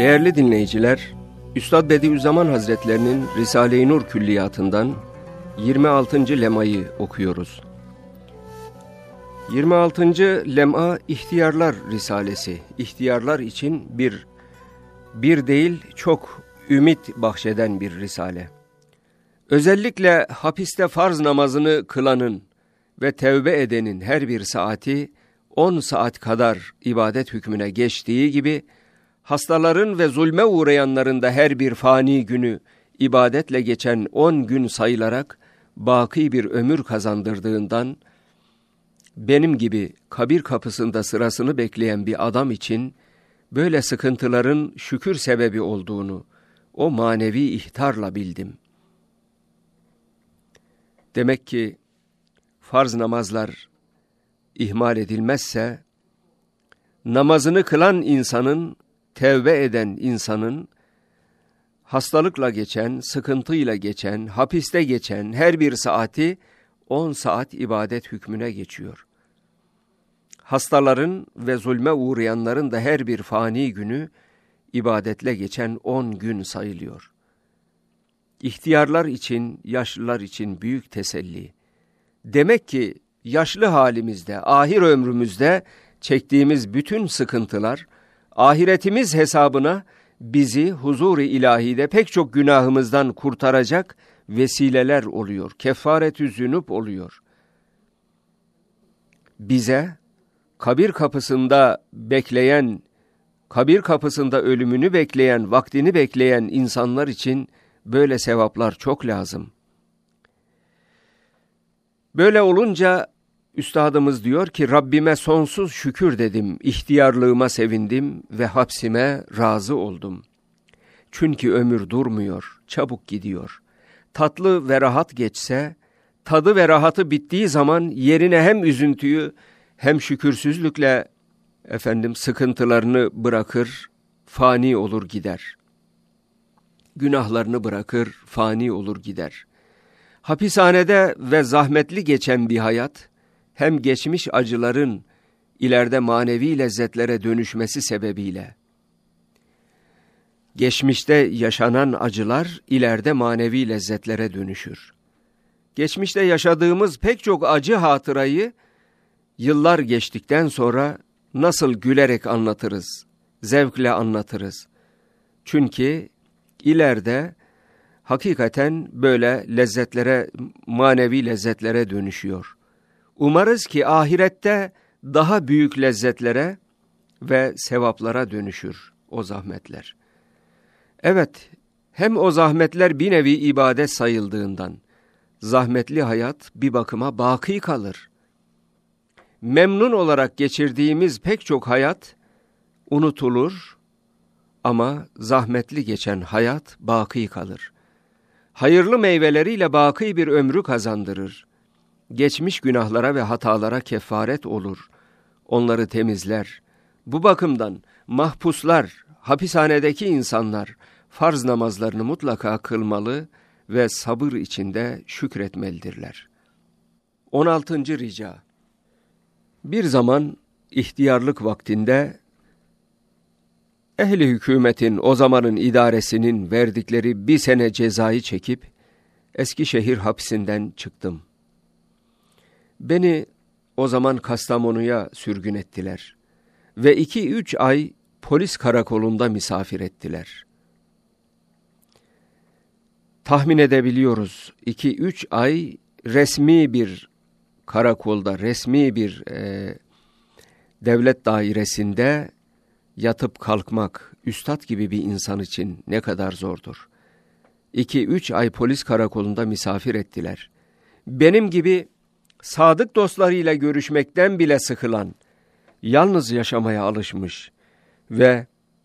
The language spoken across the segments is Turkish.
Değerli dinleyiciler, Üstad Bediüzzaman Hazretlerinin Risale-i Nur Külliyatından 26. lemayı okuyoruz. 26. lema İhtiyarlar Risalesi. İhtiyarlar için bir değil çok ümit bahşeden bir risale. Özellikle hapiste farz namazını kılanın ve tevbe edenin her bir saati 10 saat kadar ibadet hükmüne geçtiği gibi, hastaların ve zulme uğrayanların da her bir fani günü ibadetle geçen 10 gün sayılarak baki bir ömür kazandırdığından, benim gibi kabir kapısında sırasını bekleyen bir adam için böyle sıkıntıların şükür sebebi olduğunu o manevi ihtarla bildim. Demek ki farz namazlar ihmal edilmezse, namazını kılan insanın, tevbe eden insanın, hastalıkla geçen, sıkıntıyla geçen, hapiste geçen her bir saati 10 saat ibadet hükmüne geçiyor. Hastaların ve zulme uğrayanların da her bir fani günü ibadetle geçen 10 gün sayılıyor. İhtiyarlar için, yaşlılar için büyük teselli. Demek ki yaşlı halimizde, ahir ömrümüzde çektiğimiz bütün sıkıntılar, ahiretimiz hesabına bizi huzur-i ilahide pek çok günahımızdan kurtaracak vesileler oluyor. Kefaret-ü zünub oluyor. Bize kabir kapısında bekleyen, kabir kapısında ölümünü bekleyen, vaktini bekleyen insanlar için böyle sevaplar çok lazım. Böyle olunca üstadımız diyor ki, Rabbime sonsuz şükür dedim, ihtiyarlığıma sevindim ve hapsime razı oldum. Çünkü ömür durmuyor, çabuk gidiyor. Tatlı ve rahat geçse, tadı ve rahatı bittiği zaman yerine hem üzüntüyü hem şükürsüzlükle sıkıntılarını bırakır, fani olur gider. Günahlarını bırakır, fani olur gider. Hapishanede ve zahmetli geçen bir hayat, hem geçmiş acıların ileride manevi lezzetlere dönüşmesi sebebiyle, geçmişte yaşanan acılar ileride manevi lezzetlere dönüşür. Geçmişte yaşadığımız pek çok acı hatırayı yıllar geçtikten sonra nasıl gülerek anlatırız, zevkle anlatırız. Çünkü ileride hakikaten böyle lezzetlere, manevi lezzetlere dönüşüyor. Umarız ki ahirette daha büyük lezzetlere ve sevaplara dönüşür o zahmetler. Evet, hem o zahmetler bir nevi ibadet sayıldığından, zahmetli hayat bir bakıma baki kalır. Memnun olarak geçirdiğimiz pek çok hayat unutulur ama zahmetli geçen hayat baki kalır. Hayırlı meyveleriyle baki bir ömrü kazandırır. Geçmiş günahlara ve hatalara kefaret olur. Onları temizler. Bu bakımdan mahpuslar, hapishanedeki insanlar farz namazlarını mutlaka kılmalı ve sabır içinde şükretmelidirler. 16. rica. Bir zaman ihtiyarlık vaktinde ehli hükümetin, o zamanın idaresinin verdikleri 1 sene cezayı çekip Eskişehir hapsinden çıktım. Beni o zaman Kastamonu'ya sürgün ettiler ve 2-3 ay polis karakolunda misafir ettiler. Tahmin edebiliyoruz, 2-3 ay resmi bir karakolda, resmi bir devlet dairesinde yatıp kalkmak, üstad gibi bir insan için ne kadar zordur. 2-3 ay polis karakolunda misafir ettiler. Benim gibi sadık dostlarıyla görüşmekten bile sıkılan, yalnız yaşamaya alışmış ve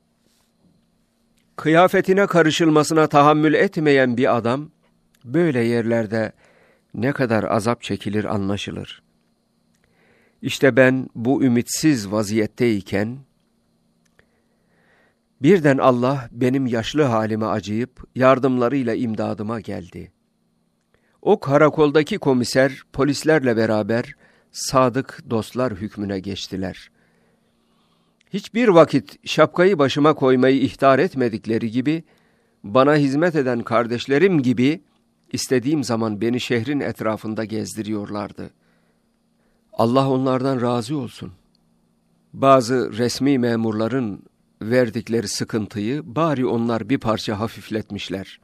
kıyafetine karışılmasına tahammül etmeyen bir adam, böyle yerlerde ne kadar azap çekilir anlaşılır. İşte ben bu ümitsiz vaziyetteyken, birden Allah benim yaşlı halime acıyıp yardımlarıyla imdadıma geldi. O karakoldaki komiser polislerle beraber sadık dostlar hükmüne geçtiler. Hiçbir vakit şapkayı başıma koymayı ihtar etmedikleri gibi, bana hizmet eden kardeşlerim gibi istediğim zaman beni şehrin etrafında gezdiriyorlardı. Allah onlardan razı olsun. Bazı resmi memurların verdikleri sıkıntıyı bari onlar bir parça hafifletmişler.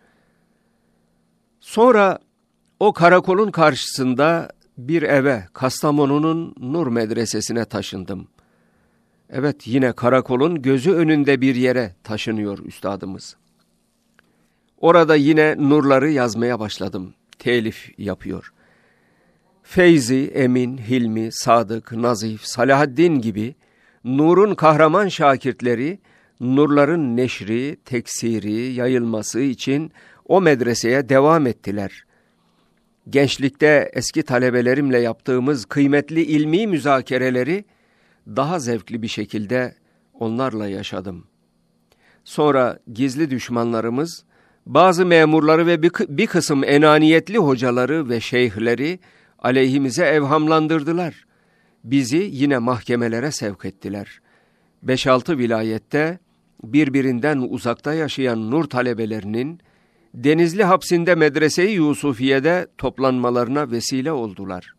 Sonra o karakolun karşısında bir eve, Kastamonu'nun Nur Medresesi'ne taşındım. Evet, yine karakolun gözü önünde bir yere taşınıyor üstadımız. Orada yine nurları yazmaya başladım, telif yapıyor. Feyzi, Emin, Hilmi, Sadık, Nazif, Salahaddin gibi nurun kahraman şakirtleri, nurların neşri, teksiri, yayılması için o medreseye devam ettiler. Gençlikte eski talebelerimle yaptığımız kıymetli ilmi müzakereleri daha zevkli bir şekilde onlarla yaşadım. Sonra gizli düşmanlarımız, bazı memurları ve bir kısım enaniyetli hocaları ve şeyhleri aleyhimize evhamlandırdılar. Bizi yine mahkemelere sevk ettiler. 5-6 vilayette birbirinden uzakta yaşayan nur talebelerinin Denizli hapsinde Medrese-i Yusufiye'de toplanmalarına vesile oldular.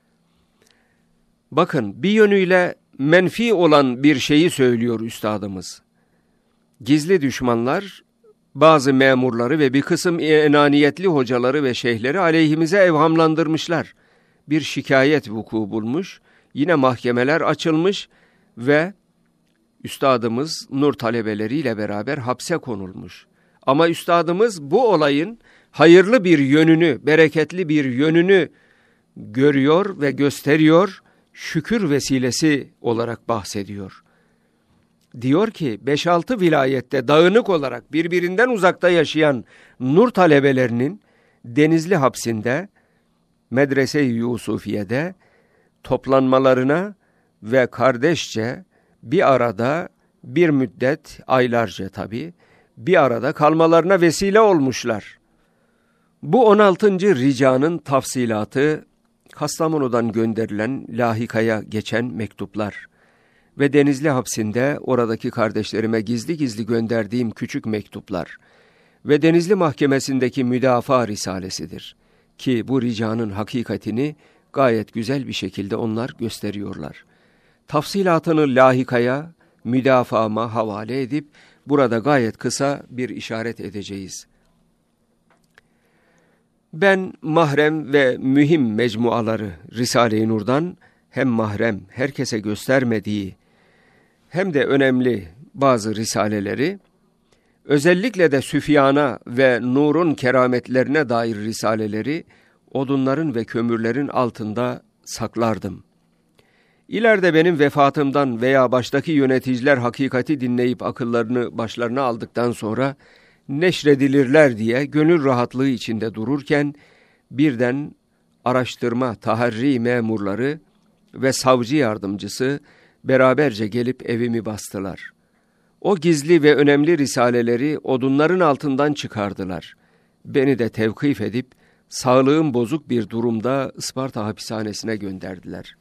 Bakın, bir yönüyle menfi olan bir şeyi söylüyor üstadımız. Gizli düşmanlar bazı memurları ve bir kısım enaniyetli hocaları ve şeyhleri aleyhimize evhamlandırmışlar. Bir şikayet vuku bulmuş, yine mahkemeler açılmış ve üstadımız nur talebeleriyle beraber hapse konulmuş. Ama üstadımız bu olayın hayırlı bir yönünü, bereketli bir yönünü görüyor ve gösteriyor, şükür vesilesi olarak bahsediyor. Diyor ki 5-6 vilayette dağınık olarak birbirinden uzakta yaşayan nur talebelerinin Denizli hapsinde, Medrese-i Yusufiye'de toplanmalarına ve kardeşçe bir arada bir müddet, aylarca tabii, bir arada kalmalarına vesile olmuşlar. Bu 16. ricanın tafsilatı Kastamonu'dan gönderilen lahikaya geçen mektuplar ve Denizli hapsinde oradaki kardeşlerime gizli gizli gönderdiğim küçük mektuplar ve Denizli mahkemesindeki müdafaa risalesidir. Ki bu ricanın hakikatini gayet güzel bir şekilde onlar gösteriyorlar. Tafsilatını lahikaya, müdafaama havale edip burada gayet kısa bir işaret edeceğiz. Ben mahrem ve mühim mecmuaları Risale-i Nur'dan hem mahrem, herkese göstermediği hem de önemli bazı risaleleri, özellikle de Süfyan'a ve Nur'un kerametlerine dair risaleleri odunların ve kömürlerin altında saklardım. İleride benim vefatımdan veya baştaki yöneticiler hakikati dinleyip akıllarını başlarına aldıktan sonra neşredilirler diye gönül rahatlığı içinde dururken birden araştırma, taharri memurları ve savcı yardımcısı beraberce gelip evimi bastılar. O gizli ve önemli risaleleri odunların altından çıkardılar. Beni de tevkif edip sağlığım bozuk bir durumda Isparta hapishanesine gönderdiler.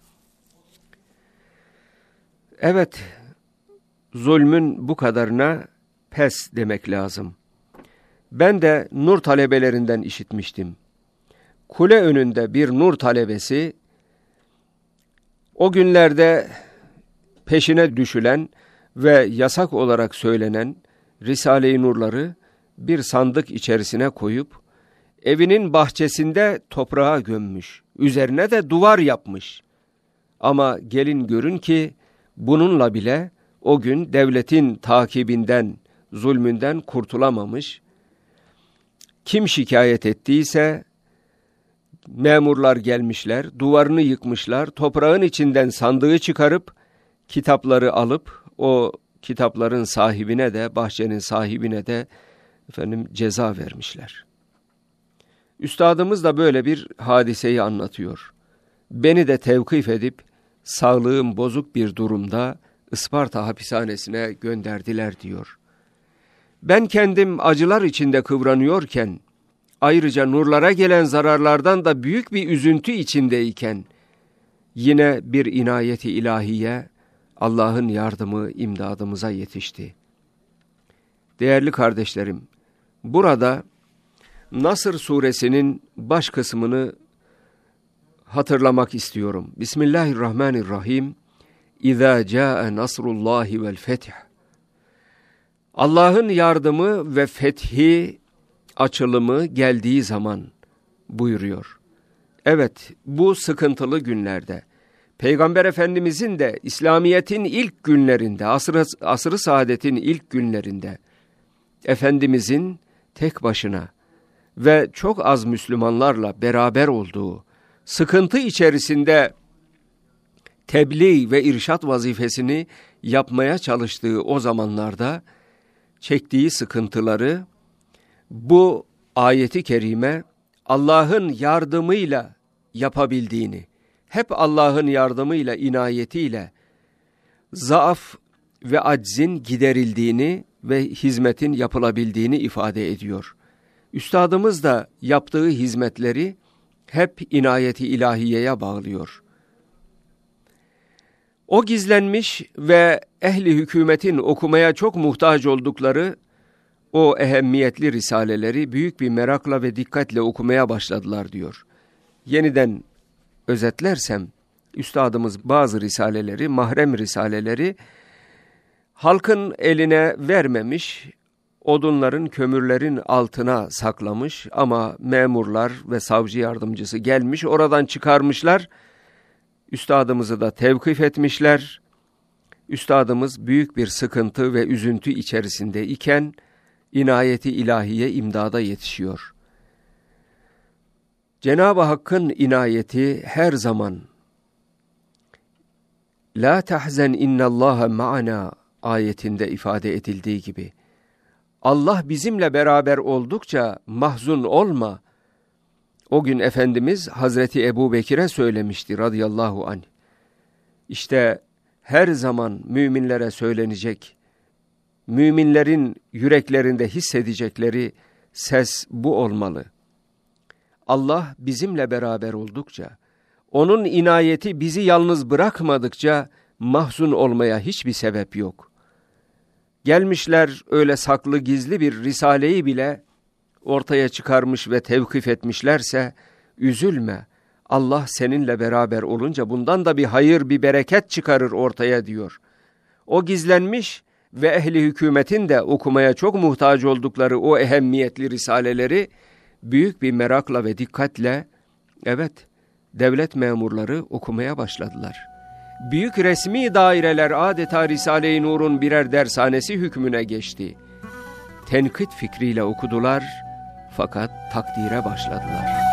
Evet, zulmün bu kadarına pes demek lazım. Ben de nur talebelerinden işitmiştim. Kule önünde bir nur talebesi, o günlerde peşine düşülen ve yasak olarak söylenen Risale-i Nurları bir sandık içerisine koyup, evinin bahçesinde toprağa gömmüş, üzerine de duvar yapmış. Ama gelin görün ki, bununla bile o gün devletin takibinden, zulmünden kurtulamamış. Kim şikayet ettiyse memurlar gelmişler, duvarını yıkmışlar, toprağın içinden sandığı çıkarıp kitapları alıp o kitapların sahibine de, bahçenin sahibine de ceza vermişler. Üstadımız da böyle bir hadiseyi anlatıyor. Beni de tevkif edip sağlığım bozuk bir durumda Isparta hapishanesine gönderdiler diyor. Ben kendim acılar içinde kıvranıyorken, ayrıca nurlara gelen zararlardan da büyük bir üzüntü içindeyken, yine bir inayeti ilahiye Allah'ın yardımı imdadımıza yetişti. Değerli kardeşlerim, burada Nasr suresinin baş kısmını hatırlamak istiyorum. Bismillahirrahmanirrahim. İzâ câe nasrullâhi vel feth. Allah'ın yardımı ve fethi, açılımı geldiği zaman buyuruyor. Evet, bu sıkıntılı günlerde, Peygamber Efendimizin de İslamiyet'in ilk günlerinde, asr-ı saadetin ilk günlerinde, Efendimizin tek başına ve çok az Müslümanlarla beraber olduğu, sıkıntı içerisinde tebliğ ve irşat vazifesini yapmaya çalıştığı o zamanlarda çektiği sıkıntıları bu ayeti kerime Allah'ın yardımıyla yapabildiğini, hep Allah'ın yardımıyla, inayetiyle zaaf ve aczin giderildiğini ve hizmetin yapılabildiğini ifade ediyor. Üstadımız da yaptığı hizmetleri hep inayeti ilahiyeye bağlıyor. O gizlenmiş ve ehli hükümetin okumaya çok muhtaç oldukları o ehemmiyetli risaleleri büyük bir merakla ve dikkatle okumaya başladılar diyor. Yeniden özetlersem, üstadımız bazı risaleleri, mahrem risaleleri halkın eline vermemiş, odunların, kömürlerin altına saklamış ama memurlar ve savcı yardımcısı gelmiş, oradan çıkarmışlar. Üstadımızı da tevkif etmişler. Üstadımız büyük bir sıkıntı ve üzüntü içerisinde iken inayeti ilahiye imdada yetişiyor. Cenab-ı Hakk'ın inayeti her zaman "La tahzen innallâhe ma'ana" ayetinde ifade edildiği gibi Allah bizimle beraber oldukça mahzun olma. O gün Efendimiz Hazreti Ebu Bekir'e söylemişti radıyallahu anh. İşte her zaman müminlere söylenecek, müminlerin yüreklerinde hissedecekleri ses bu olmalı. Allah bizimle beraber oldukça, onun inayeti bizi yalnız bırakmadıkça mahzun olmaya hiçbir sebep yok. Gelmişler öyle saklı gizli bir risaleyi bile ortaya çıkarmış ve tevkif etmişlerse üzülme. Allah seninle beraber olunca bundan da bir hayır, bir bereket çıkarır ortaya diyor. O gizlenmiş ve ehli hükümetin de okumaya çok muhtaç oldukları o ehemmiyetli risaleleri büyük bir merakla ve dikkatle, evet, devlet memurları okumaya başladılar. Büyük resmi daireler adeta Risale-i Nur'un birer dershanesi hükmüne geçti. Tenkit fikriyle okudular fakat takdire başladılar.